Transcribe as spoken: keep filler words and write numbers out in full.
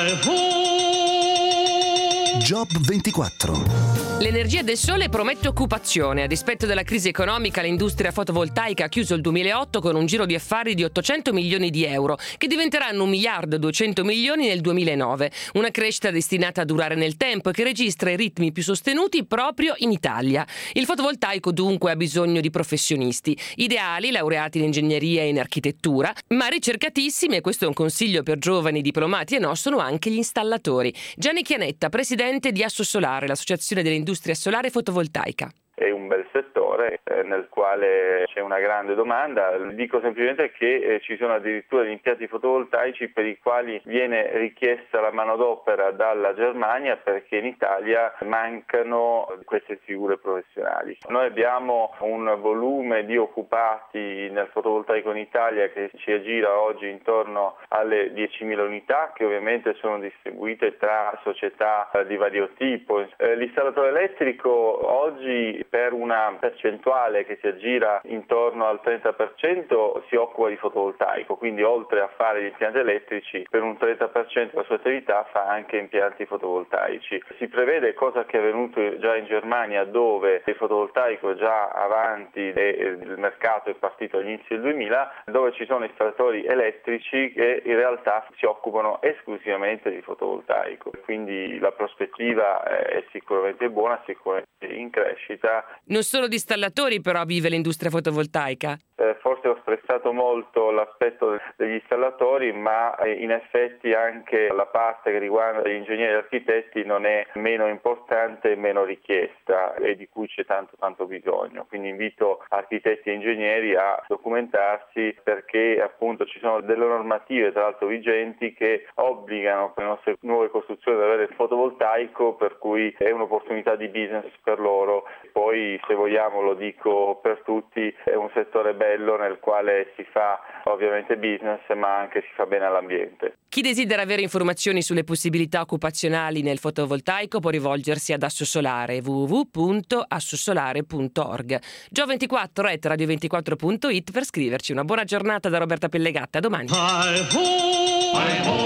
Job ventiquattro. L'energia del sole promette occupazione. A dispetto della crisi economica, l'industria fotovoltaica ha chiuso il duemilaotto con un giro di affari di ottocento milioni di euro, che diventeranno un miliardo e duecento milioni nel duemilanove. Una crescita destinata a durare nel tempo e che registra i ritmi più sostenuti proprio in Italia. Il fotovoltaico dunque ha bisogno di professionisti, ideali, laureati in ingegneria e in architettura, ma ricercatissimi, e questo è un consiglio per giovani diplomati e no, sono anche gli installatori. Gianni Chianetta, presidente di Assosolare, l'associazione dell'industria industria solare fotovoltaica. È un bel settore eh, nel quale c'è una grande domanda. Dico semplicemente che eh, ci sono addirittura gli impianti fotovoltaici per i quali viene richiesta la manodopera dalla Germania perché in Italia mancano queste figure professionali. Noi abbiamo un volume di occupati nel fotovoltaico in Italia che ci aggira oggi intorno alle diecimila unità, che ovviamente sono distribuite tra società eh, di vario tipo. Eh, l'installatore elettrico oggi, per una percentuale che si aggira intorno al trenta per cento, si occupa di fotovoltaico, quindi oltre a fare gli impianti elettrici, per un trenta per cento della sua attività fa anche impianti fotovoltaici. Si prevede, cosa che è avvenuto già in Germania, dove il fotovoltaico è già avanti e il mercato è partito all'inizio del duemila, dove ci sono installatori elettrici che in realtà si occupano esclusivamente di fotovoltaico. Quindi la prospettiva è sicuramente buona, sicuramente in crescita. Non solo di installatori però vive l'industria fotovoltaica? Eh, forse ho stressato molto l'aspetto degli installatori, ma in effetti anche la parte che riguarda gli ingegneri e gli architetti non è meno importante e meno richiesta e di cui c'è tanto tanto bisogno. Quindi invito architetti e ingegneri a documentarsi, perché appunto ci sono delle normative tra l'altro vigenti che obbligano le nostre nuove costruzioni ad avere il fotovoltaico, per cui è un'opportunità di business per loro. Poi, se vogliamo, lo dico per tutti, è un settore bello nel quale si fa ovviamente business, ma anche si fa bene all'ambiente. Chi desidera avere informazioni sulle possibilità occupazionali nel fotovoltaico può rivolgersi ad Assosolare, w w w punto assosolare punto org. Gio ventiquattro at radio ventiquattro punto it per scriverci. Una buona giornata da Roberta Pellegatta, a domani.